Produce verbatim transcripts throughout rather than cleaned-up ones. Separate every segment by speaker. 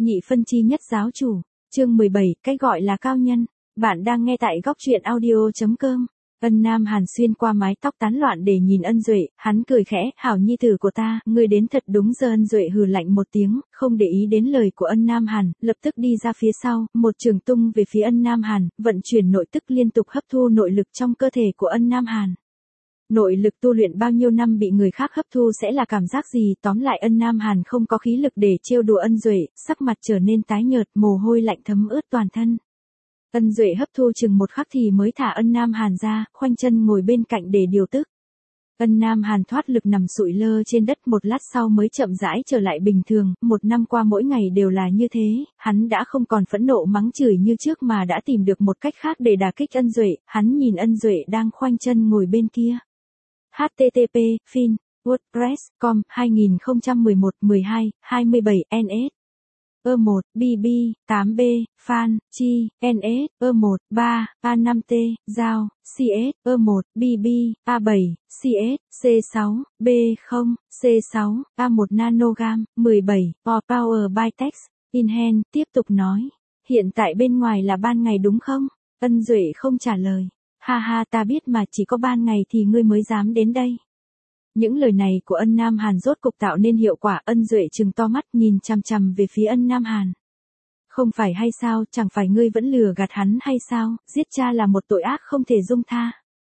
Speaker 1: Nhị phân chi nhất giáo chủ, chương mười bảy, cái gọi là cao nhân. Bạn đang nghe tại góc truyện audio.com. Ân Nam Hàn xuyên qua mái tóc tán loạn để nhìn Ân Duệ, hắn cười khẽ, hảo nhi tử của ta, ngươi đến thật đúng giờ. Ân Duệ hừ lạnh một tiếng, không để ý đến lời của Ân Nam Hàn, lập tức đi ra phía sau, một trường tung về phía Ân Nam Hàn, vận chuyển nội tức liên tục hấp thu nội lực trong cơ thể của Ân Nam Hàn. Nội lực tu luyện bao nhiêu năm bị người khác hấp thu sẽ là cảm giác gì? Tóm lại Ân Nam Hàn không có khí lực để trêu đùa Ân Duệ, sắc mặt trở nên tái nhợt, mồ hôi lạnh thấm ướt toàn thân. Ân Duệ hấp thu chừng một khắc thì mới thả Ân Nam Hàn ra, khoanh chân ngồi bên cạnh để điều tức. Ân Nam Hàn thoát lực nằm sụi lơ trên đất, một lát sau mới chậm rãi trở lại bình thường. Một năm qua mỗi ngày đều là như thế, hắn đã không còn phẫn nộ mắng chửi như trước mà đã tìm được một cách khác để đả kích Ân Duệ. Hắn nhìn Ân Duệ đang khoanh chân ngồi bên kia. H T T P, Fin, WordPress, com, hai không một một, mười hai, hai mươi bảy, N S. E một, B B, tám B, Fan, Chi, N S, E một, ba, A năm T, Giao, C S, E một, B B, A bảy, C S, C sáu, B không, C sáu, A một Nanogam, mười bảy, O Power by Text, Inhand, tiếp tục nói. Hiện tại bên ngoài là ban ngày đúng không? Ân Duệ không trả lời. Ha ha, ta biết mà, chỉ có ban ngày thì ngươi mới dám đến đây. Những lời này của Ân Nam Hàn rốt cục tạo nên hiệu quả. Ân Duệ trừng to mắt nhìn chằm chằm về phía Ân Nam Hàn. Không phải hay sao, chẳng phải ngươi vẫn lừa gạt hắn hay sao, giết cha là một tội ác không thể dung tha.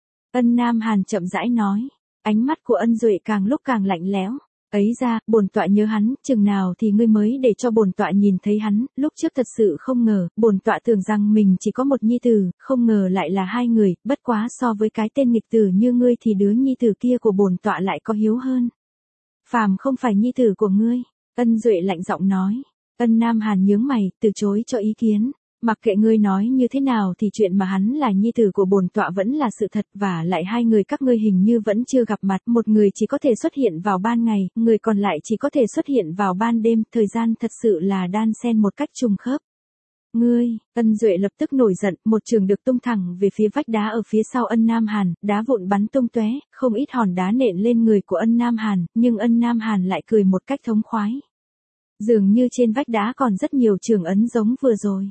Speaker 1: Ân Nam Hàn chậm rãi nói, ánh mắt của Ân Duệ càng lúc càng lạnh lẽo. Ấy ra, bổn tọa nhớ hắn, chừng nào thì ngươi mới để cho bổn tọa nhìn thấy hắn, lúc trước thật sự không ngờ, bổn tọa tưởng rằng mình chỉ có một nhi tử, không ngờ lại là hai người, bất quá so với cái tên nghịch tử như ngươi thì đứa nhi tử kia của bổn tọa lại có hiếu hơn. Phàm không phải nhi tử của ngươi, Ân Duệ lạnh giọng nói. Ân Nam Hàn nhướng mày, từ chối cho ý kiến. Mặc kệ ngươi nói như thế nào thì chuyện mà hắn là nhi tử của bổn tọa vẫn là sự thật, và lại hai người các ngươi hình như vẫn chưa gặp mặt, một người chỉ có thể xuất hiện vào ban ngày, người còn lại chỉ có thể xuất hiện vào ban đêm, thời gian thật sự là đan xen một cách trùng khớp. Ngươi, Ân Duệ lập tức nổi giận, một trường được tung thẳng về phía vách đá ở phía sau Ân Nam Hàn, đá vụn bắn tung tóe, không ít hòn đá nện lên người của Ân Nam Hàn, nhưng Ân Nam Hàn lại cười một cách thống khoái. Dường như trên vách đá còn rất nhiều trường ấn giống vừa rồi.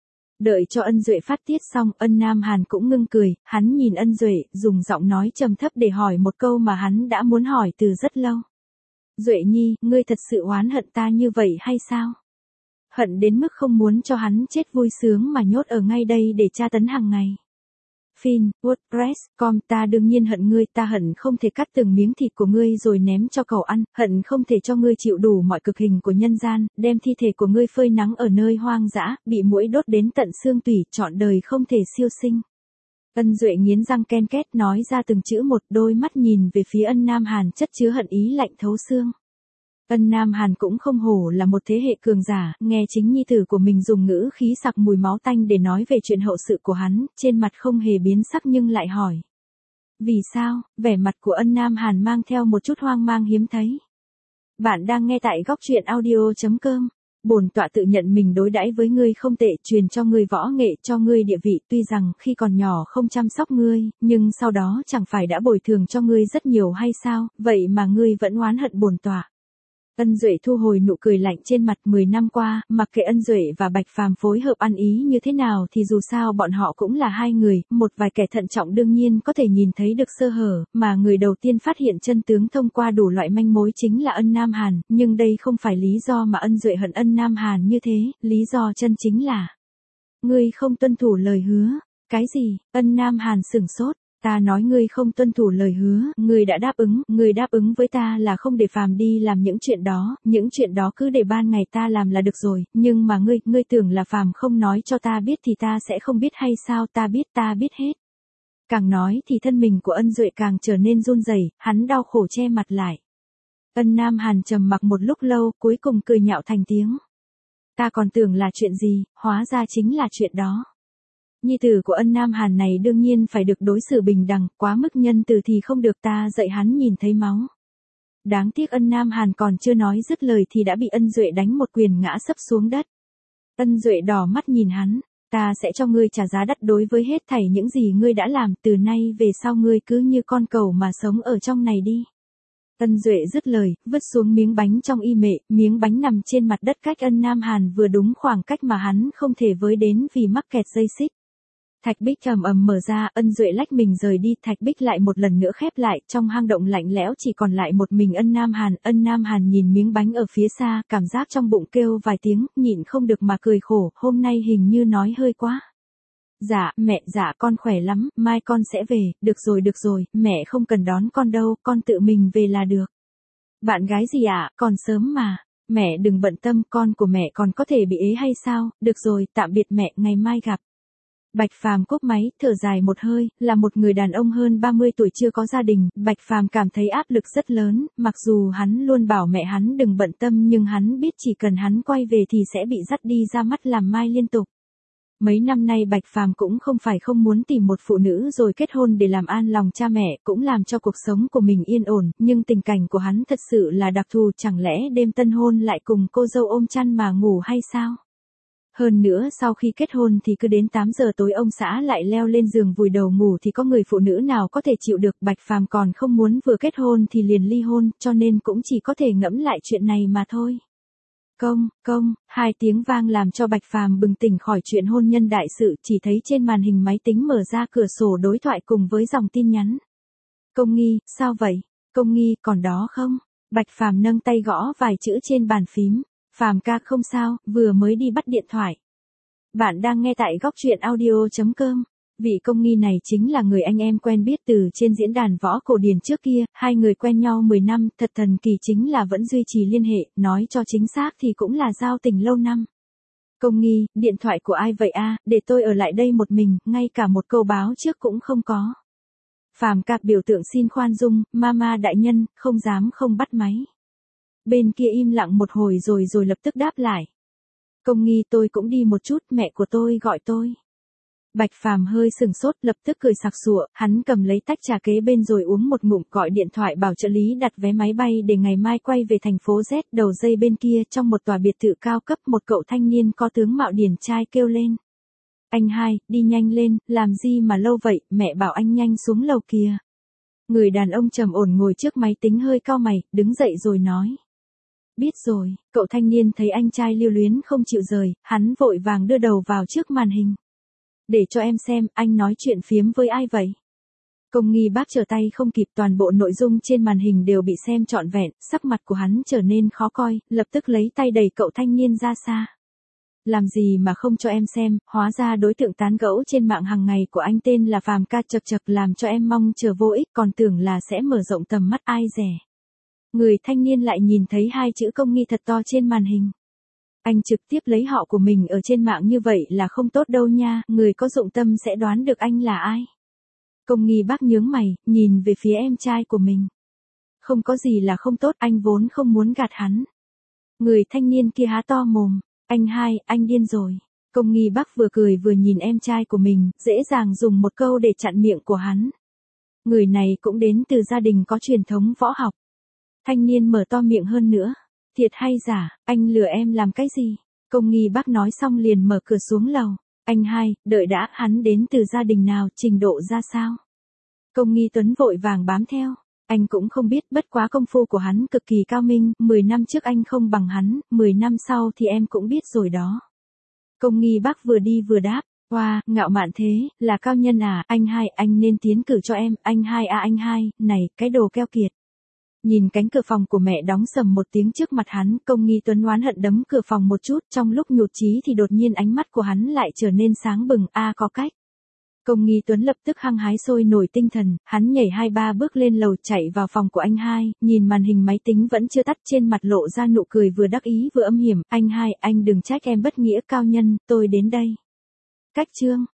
Speaker 1: Đợi cho Ân Duệ phát tiết xong, Ân Nam Hàn cũng ngưng cười, hắn nhìn Ân Duệ, dùng giọng nói trầm thấp để hỏi một câu mà hắn đã muốn hỏi từ rất lâu. Duệ nhi, ngươi thật sự oán hận ta như vậy hay sao? Hận đến mức không muốn cho hắn chết vui sướng mà nhốt ở ngay đây để tra tấn hàng ngày. Fin, WordPress, com, ta đương nhiên hận ngươi, ta hận không thể cắt từng miếng thịt của ngươi rồi ném cho cẩu ăn, hận không thể cho ngươi chịu đủ mọi cực hình của nhân gian, đem thi thể của ngươi phơi nắng ở nơi hoang dã, bị muỗi đốt đến tận xương tủy, trọn đời không thể siêu sinh. Ân Duệ nghiến răng ken két nói ra từng chữ một, đôi mắt nhìn về phía Ân Nam Hàn chất chứa hận ý lạnh thấu xương. Ân Nam Hàn cũng không hổ là một thế hệ cường giả, nghe chính nhi tử của mình dùng ngữ khí sặc mùi máu tanh để nói về chuyện hậu sự của hắn, trên mặt không hề biến sắc nhưng lại hỏi. Vì sao? Vẻ mặt của Ân Nam Hàn mang theo một chút hoang mang hiếm thấy. Bạn đang nghe tại góc truyện audio.com. Bổn tọa tự nhận mình đối đãi với ngươi không tệ, truyền cho ngươi võ nghệ, cho ngươi địa vị, tuy rằng khi còn nhỏ không chăm sóc ngươi, nhưng sau đó chẳng phải đã bồi thường cho ngươi rất nhiều hay sao, vậy mà ngươi vẫn oán hận bổn tọa. Ân Duệ thu hồi nụ cười lạnh trên mặt. Mười năm qua, mặc kệ Ân Duệ và Bạch Phàm phối hợp ăn ý như thế nào thì dù sao bọn họ cũng là hai người, một vài kẻ thận trọng đương nhiên có thể nhìn thấy được sơ hở, mà người đầu tiên phát hiện chân tướng thông qua đủ loại manh mối chính là Ân Nam Hàn, nhưng đây không phải lý do mà Ân Duệ hận Ân Nam Hàn như thế, lý do chân chính là ngươi không tuân thủ lời hứa. Cái gì? Ân Nam Hàn sửng sốt. Ta nói ngươi không tuân thủ lời hứa, ngươi đã đáp ứng, ngươi đáp ứng với ta là không để Phàm đi làm những chuyện đó, những chuyện đó cứ để ban ngày ta làm là được rồi, nhưng mà ngươi, ngươi tưởng là Phàm không nói cho ta biết thì ta sẽ không biết hay sao? Ta biết, ta biết hết. Càng nói thì thân mình của Ân Duệ càng trở nên run rẩy, hắn đau khổ che mặt lại. Ân Nam Hàn trầm mặc một lúc lâu, cuối cùng cười nhạo thành tiếng. Ta còn tưởng là chuyện gì, hóa ra chính là chuyện đó. Nhi tử của Ân Nam Hàn này đương nhiên phải được đối xử bình đẳng, quá mức nhân từ thì không được, ta dạy hắn nhìn thấy máu. Đáng tiếc Ân Nam Hàn còn chưa nói dứt lời thì đã bị Ân Duệ đánh một quyền ngã sấp xuống đất. Ân Duệ đỏ mắt nhìn hắn, ta sẽ cho ngươi trả giá đắt đối với hết thảy những gì ngươi đã làm, từ nay về sau ngươi cứ như con cẩu mà sống ở trong này đi. Ân Duệ dứt lời, vứt xuống miếng bánh trong y mệ, miếng bánh nằm trên mặt đất cách Ân Nam Hàn vừa đúng khoảng cách mà hắn không thể với đến vì mắc kẹt dây xích. Thạch bích ầm ầm mở ra, Ân Duệ lách mình rời đi, thạch bích lại một lần nữa khép lại, trong hang động lạnh lẽo chỉ còn lại một mình Ân Nam Hàn. Ân Nam Hàn nhìn miếng bánh ở phía xa, cảm giác trong bụng kêu vài tiếng, nhịn không được mà cười khổ, hôm nay hình như nói hơi quá. Dạ, mẹ, dạ con khỏe lắm, mai con sẽ về, được rồi được rồi, mẹ không cần đón con đâu, con tự mình về là được. Bạn gái gì ạ, à? Còn sớm mà, mẹ đừng bận tâm, con của mẹ còn có thể bị ế hay sao, được rồi, tạm biệt mẹ, ngày mai gặp. Bạch Phàm cúp máy, thở dài một hơi, là một người đàn ông hơn ba mươi tuổi chưa có gia đình, Bạch Phàm cảm thấy áp lực rất lớn, mặc dù hắn luôn bảo mẹ hắn đừng bận tâm nhưng hắn biết chỉ cần hắn quay về thì sẽ bị dắt đi ra mắt làm mai liên tục. Mấy năm nay Bạch Phàm cũng không phải không muốn tìm một phụ nữ rồi kết hôn để làm an lòng cha mẹ, cũng làm cho cuộc sống của mình yên ổn, nhưng tình cảnh của hắn thật sự là đặc thù, chẳng lẽ đêm tân hôn lại cùng cô dâu ôm chăn mà ngủ hay sao? Hơn nữa sau khi kết hôn thì cứ đến tám giờ tối ông xã lại leo lên giường vùi đầu ngủ thì có người phụ nữ nào có thể chịu được. Bạch Phàm còn không muốn vừa kết hôn thì liền ly hôn, cho nên cũng chỉ có thể ngẫm lại chuyện này mà thôi. Công, công, hai tiếng vang làm cho Bạch Phàm bừng tỉnh khỏi chuyện hôn nhân đại sự, chỉ thấy trên màn hình máy tính mở ra cửa sổ đối thoại cùng với dòng tin nhắn. Công Nghi, sao vậy? Công Nghi, còn đó không? Bạch Phàm nâng tay gõ vài chữ trên bàn phím. Phàm ca không sao, vừa mới đi bắt điện thoại. Bạn đang nghe tại góc truyện audio chấm com. Vị Công Nghi này chính là người anh em quen biết từ trên diễn đàn võ cổ điển trước kia, hai người quen nhau mười năm, thật thần kỳ chính là vẫn duy trì liên hệ, nói cho chính xác thì cũng là giao tình lâu năm. Công Nghi, điện thoại của ai vậy a? Để tôi ở lại đây một mình, ngay cả một câu báo trước cũng không có. Phàm ca biểu tượng xin khoan dung, mama đại nhân, không dám không bắt máy. Bên kia im lặng một hồi rồi rồi lập tức đáp lại. Công Nghi, tôi cũng đi một chút, mẹ của tôi gọi tôi. Bạch Phàm hơi sừng sốt, lập tức cười sặc sụa, hắn cầm lấy tách trà kế bên rồi uống một ngụm, gọi điện thoại bảo trợ lý đặt vé máy bay để ngày mai quay về thành phố Z. Đầu dây bên kia trong một tòa biệt thự cao cấp, một cậu thanh niên có tướng mạo điển trai kêu lên. Anh hai, đi nhanh lên, làm gì mà lâu vậy, mẹ bảo anh nhanh xuống lầu kìa. Người đàn ông trầm ổn ngồi trước máy tính hơi cau mày, đứng dậy rồi nói. Biết rồi, cậu thanh niên thấy anh trai lưu luyến không chịu rời, hắn vội vàng đưa đầu vào trước màn hình. Để cho em xem, anh nói chuyện phiếm với ai vậy? Công Nghi bác trở tay không kịp, toàn bộ nội dung trên màn hình đều bị xem trọn vẹn, sắc mặt của hắn trở nên khó coi, lập tức lấy tay đẩy cậu thanh niên ra xa. Làm gì mà không cho em xem, hóa ra đối tượng tán gẫu trên mạng hàng ngày của anh tên là Phàm ca, chật chật, làm cho em mong chờ vô ích, còn tưởng là sẽ mở rộng tầm mắt ai dè. Người thanh niên lại nhìn thấy hai chữ Công Nghi thật to trên màn hình. Anh trực tiếp lấy họ của mình ở trên mạng như vậy là không tốt đâu nha, người có dụng tâm sẽ đoán được anh là ai. Công Nghi bác nhướng mày, nhìn về phía em trai của mình. Không có gì là không tốt, anh vốn không muốn gạt hắn. Người thanh niên kia há to mồm, anh hai, anh điên rồi. Công Nghi bác vừa cười vừa nhìn em trai của mình, dễ dàng dùng một câu để chặn miệng của hắn. Người này cũng đến từ gia đình có truyền thống võ học. Thanh niên mở to miệng hơn nữa. Thiệt hay giả, anh lừa em làm cái gì? Công Nghi bác nói xong liền mở cửa xuống lầu. Anh hai, đợi đã, hắn đến từ gia đình nào, trình độ ra sao? Công Nghi Tuấn vội vàng bám theo. Anh cũng không biết, bất quá công phu của hắn cực kỳ cao minh, mười năm trước anh không bằng hắn, mười năm sau thì em cũng biết rồi đó. Công Nghi bác vừa đi vừa đáp. Wow, ngạo mạn thế, là cao nhân à, anh hai, anh nên tiến cử cho em, anh hai à anh hai, này, cái đồ keo kiệt. Nhìn cánh cửa phòng của mẹ đóng sầm một tiếng trước mặt hắn, Công Nghi Tuấn oán hận đấm cửa phòng một chút, trong lúc nhụt chí thì đột nhiên ánh mắt của hắn lại trở nên sáng bừng, a à, có cách. Công Nghi Tuấn lập tức hăng hái sôi nổi tinh thần, hắn nhảy hai ba bước lên lầu chạy vào phòng của anh hai, nhìn màn hình máy tính vẫn chưa tắt, trên mặt lộ ra nụ cười vừa đắc ý vừa âm hiểm, anh hai, anh đừng trách em bất nghĩa cao nhân, tôi đến đây. Cách chương.